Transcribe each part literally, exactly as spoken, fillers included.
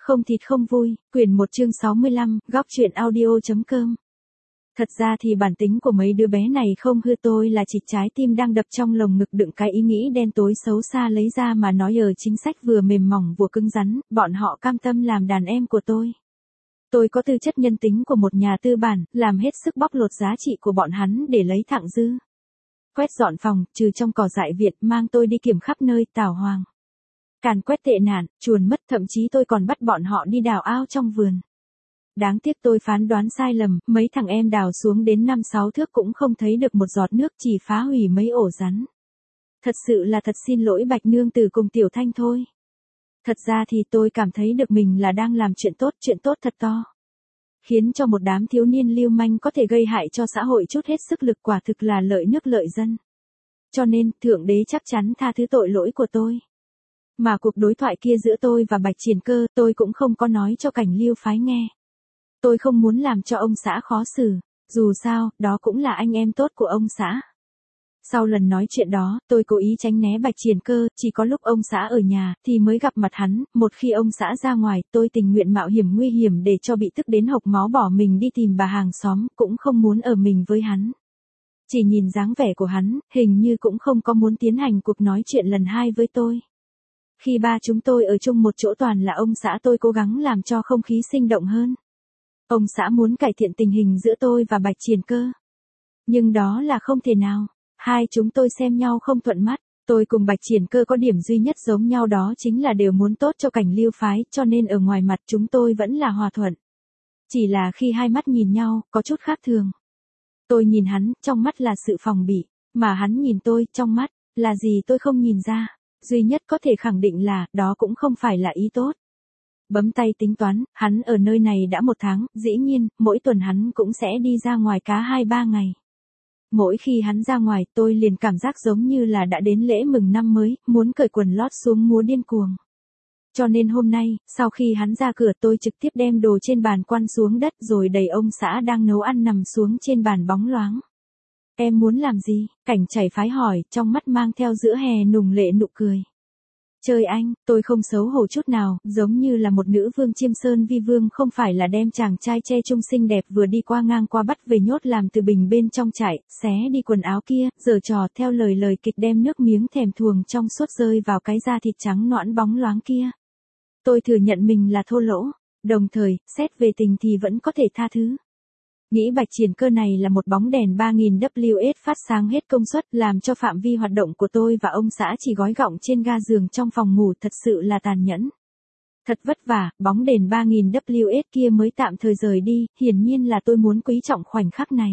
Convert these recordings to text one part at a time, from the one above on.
Không thịt không vui, quyển một chương sáu mươi lăm, góc truyện audio.com. Thật ra thì bản tính của mấy đứa bé này không hư, tôi là chỉ trái tim đang đập trong lồng ngực đựng cái ý nghĩ đen tối xấu xa lấy ra mà nói ở chính sách vừa mềm mỏng vừa cứng rắn, bọn họ cam tâm làm đàn em của tôi. Tôi có tư chất nhân tính của một nhà tư bản, làm hết sức bóc lột giá trị của bọn hắn để lấy thặng dư. Quét dọn phòng, trừ trong cỏ dại Việt, mang tôi đi kiểm khắp nơi, tảo hoàng. Càn quét tệ nạn, chuồn mất, thậm chí tôi còn bắt bọn họ đi đào ao trong vườn. Đáng tiếc tôi phán đoán sai lầm, mấy thằng em đào xuống đến năm sáu thước cũng không thấy được một giọt nước, chỉ phá hủy mấy ổ rắn. Thật sự là thật xin lỗi Bạch Nương Tử cùng Tiểu Thanh thôi. Thật ra thì tôi cảm thấy được mình là đang làm chuyện tốt, chuyện tốt thật to. Khiến cho một đám thiếu niên lưu manh có thể gây hại cho xã hội chút hết sức lực, quả thực là lợi nước lợi dân. Cho nên, Thượng Đế chắc chắn tha thứ tội lỗi của tôi. Mà cuộc đối thoại kia giữa tôi và Bạch Triển Cơ, tôi cũng không có nói cho Cảnh Lưu phái nghe. Tôi không muốn làm cho ông xã khó xử, dù sao, đó cũng là anh em tốt của ông xã. Sau lần nói chuyện đó, tôi cố ý tránh né Bạch Triển Cơ, chỉ có lúc ông xã ở nhà, thì mới gặp mặt hắn, một khi ông xã ra ngoài, tôi tình nguyện mạo hiểm nguy hiểm để cho bị tức đến hộc máu bỏ mình đi tìm bà hàng xóm, cũng không muốn ở mình với hắn. Chỉ nhìn dáng vẻ của hắn, hình như cũng không có muốn tiến hành cuộc nói chuyện lần hai với tôi. Khi ba chúng tôi ở chung một chỗ toàn là ông xã tôi cố gắng làm cho không khí sinh động hơn. Ông xã muốn cải thiện tình hình giữa tôi và Bạch Triển Cơ. Nhưng đó là không thể nào. Hai chúng tôi xem nhau không thuận mắt. Tôi cùng Bạch Triển Cơ có điểm duy nhất giống nhau, đó chính là đều muốn tốt cho Cảnh Lưu phái, cho nên ở ngoài mặt chúng tôi vẫn là hòa thuận. Chỉ là khi hai mắt nhìn nhau, có chút khác thường. Tôi nhìn hắn, trong mắt là sự phòng bị, mà hắn nhìn tôi, trong mắt, là gì tôi không nhìn ra. Duy nhất có thể khẳng định là, đó cũng không phải là ý tốt. Bấm tay tính toán, hắn ở nơi này đã một tháng, dĩ nhiên, mỗi tuần hắn cũng sẽ đi ra ngoài cá hai ba ngày. Mỗi khi hắn ra ngoài, tôi liền cảm giác giống như là đã đến lễ mừng năm mới, muốn cởi quần lót xuống múa điên cuồng. Cho nên hôm nay, sau khi hắn ra cửa, tôi trực tiếp đem đồ trên bàn quăng xuống đất rồi đẩy ông xã đang nấu ăn nằm xuống trên bàn bóng loáng. Em muốn làm gì? Cảnh Chảy phái hỏi, trong mắt mang theo giữa hè nùng lệ nụ cười. Chơi anh, tôi không xấu hổ chút nào, giống như là một nữ vương chiêm sơn vi vương, không phải là đem chàng trai che trung xinh đẹp vừa đi qua ngang qua bắt về nhốt làm từ bình bên trong trại, xé đi quần áo kia, giở trò theo lời lời kịch đem nước miếng thèm thuồng trong suốt rơi vào cái da thịt trắng nõn bóng loáng kia. Tôi thừa nhận mình là thô lỗ, đồng thời, xét về tình thì vẫn có thể tha thứ. Nghĩ Bạch Triển Cơ này là một bóng đèn ba nghìn oát phát sáng hết công suất, làm cho phạm vi hoạt động của tôi và ông xã chỉ gói gọng trên ga giường trong phòng ngủ, thật sự là tàn nhẫn. Thật vất vả, bóng đèn ba nghìn oát kia mới tạm thời rời đi, hiển nhiên là tôi muốn quý trọng khoảnh khắc này.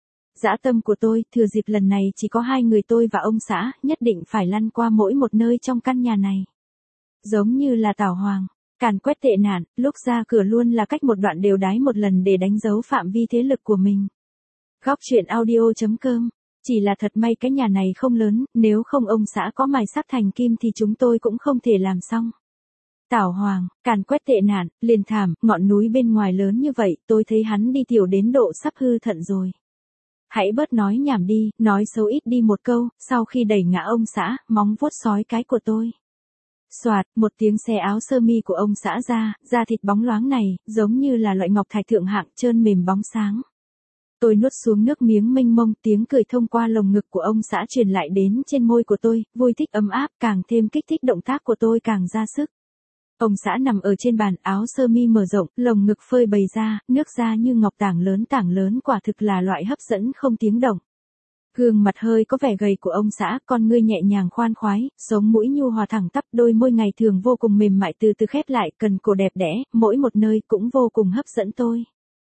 Dã tâm của tôi, thừa dịp lần này chỉ có hai người tôi và ông xã, nhất định phải lăn qua mỗi một nơi trong căn nhà này. Giống như là tảo hoàng. Càn quét tệ nạn, lúc ra cửa luôn là cách một đoạn đều đái một lần để đánh dấu phạm vi thế lực của mình. Góc truyện audio.com. Chỉ là thật may cái nhà này không lớn, nếu không ông xã có mài sắc thành kim thì chúng tôi cũng không thể làm xong. Tảo hoàng, càn quét tệ nạn, liền thảm, ngọn núi bên ngoài lớn như vậy, tôi thấy hắn đi tiểu đến độ sắp hư thận rồi. Hãy bớt nói nhảm đi, nói xấu ít đi một câu, sau khi đẩy ngã ông xã, móng vuốt sói cái của tôi. Soạt, một tiếng xé áo sơ mi của ông xã ra, da thịt bóng loáng này, giống như là loại ngọc thạch thượng hạng, trơn mềm bóng sáng. Tôi nuốt xuống nước miếng mênh mông, tiếng cười thông qua lồng ngực của ông xã truyền lại đến trên môi của tôi, vui thích ấm áp, càng thêm kích thích động tác của tôi càng ra sức. Ông xã nằm ở trên bàn, áo sơ mi mở rộng, lồng ngực phơi bày ra, nước da như ngọc tảng lớn tảng lớn, quả thực là loại hấp dẫn không tiếng động. Gương mặt hơi có vẻ gầy của ông xã, con ngươi nhẹ nhàng khoan khoái, sống mũi nhu hòa thẳng tắp, đôi môi ngày thường vô cùng mềm mại từ từ khép lại, cần cổ đẹp đẽ, mỗi một nơi cũng vô cùng hấp dẫn tôi.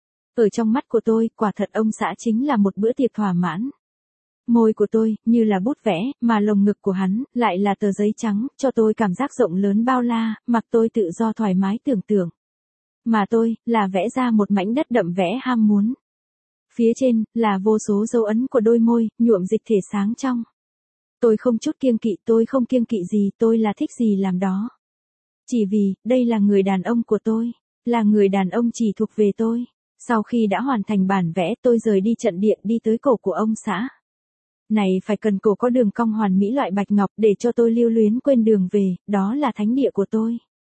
Ở trong mắt của tôi, quả thật ông xã chính là một bữa tiệc thỏa mãn. Môi của tôi, như là bút vẽ, mà lồng ngực của hắn, lại là tờ giấy trắng, cho tôi cảm giác rộng lớn bao la, mặc tôi tự do thoải mái tưởng tượng. Mà tôi, là vẽ ra một mảnh đất đậm vẽ ham muốn. Phía trên, là vô số dấu ấn của đôi môi, nhuộm dịch thể sáng trong. Tôi không chút kiêng kỵ, tôi không kiêng kỵ gì, tôi là thích gì làm đó. Chỉ vì, đây là người đàn ông của tôi, là người đàn ông chỉ thuộc về tôi. Sau khi đã hoàn thành bản vẽ, tôi rời đi trận địa đi tới cổ của ông xã. Này phải cần cổ có đường cong hoàn mỹ loại bạch ngọc để cho tôi lưu luyến quên đường về, đó là thánh địa của tôi.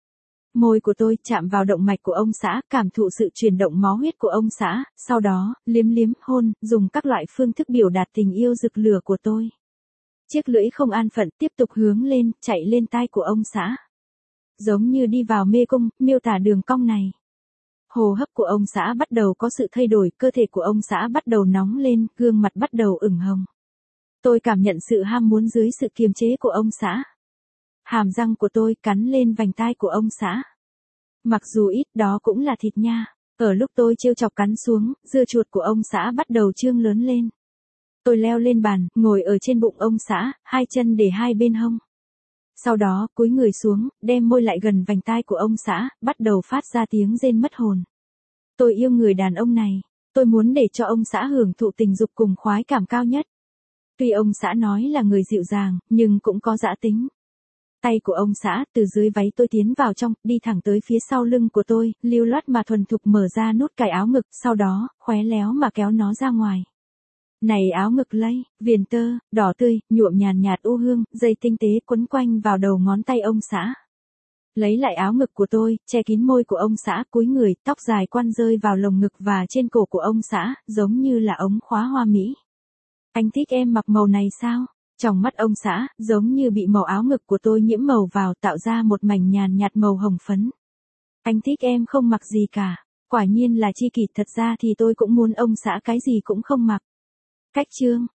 Môi của tôi chạm vào động mạch của ông xã, cảm thụ sự chuyển động máu huyết của ông xã, sau đó, liếm liếm, hôn, dùng các loại phương thức biểu đạt tình yêu rực lửa của tôi. Chiếc lưỡi không an phận tiếp tục hướng lên, chạy lên tai của ông xã. Giống như đi vào mê cung, miêu tả đường cong này. Hô hấp của ông xã bắt đầu có sự thay đổi, cơ thể của ông xã bắt đầu nóng lên, gương mặt bắt đầu ửng hồng. Tôi cảm nhận sự ham muốn dưới sự kiềm chế của ông xã. Hàm răng của tôi cắn lên vành tai của ông xã. Mặc dù ít đó cũng là thịt nha. Ở lúc tôi trêu chọc cắn xuống, dưa chuột của ông xã bắt đầu trương lớn lên. Tôi leo lên bàn, ngồi ở trên bụng ông xã, hai chân để hai bên hông. Sau đó, cúi người xuống, đem môi lại gần vành tai của ông xã, bắt đầu phát ra tiếng rên mất hồn. Tôi yêu người đàn ông này. Tôi muốn để cho ông xã hưởng thụ tình dục cùng khoái cảm cao nhất. Tuy ông xã nói là người dịu dàng, nhưng cũng có dã tính. Tay của ông xã từ dưới váy tôi tiến vào trong, đi thẳng tới phía sau lưng của tôi, lưu loát mà thuần thục mở ra nút cài áo ngực, sau đó, khéo léo mà kéo nó ra ngoài. Này áo ngực lây, viền tơ, đỏ tươi, nhuộm nhàn nhạt u hương, dây tinh tế quấn quanh vào đầu ngón tay ông xã. Lấy lại áo ngực của tôi, che kín môi của ông xã, cúi người, tóc dài quăn rơi vào lồng ngực và trên cổ của ông xã, giống như là ống khóa hoa mỹ. Anh thích em mặc màu này sao? Trong mắt ông xã, giống như bị màu áo ngực của tôi nhiễm màu vào, tạo ra một mảnh nhàn nhạt màu hồng phấn. Anh thích em không mặc gì cả. Quả nhiên là chi kỷ, thật ra thì tôi cũng muốn ông xã cái gì cũng không mặc. Cách chương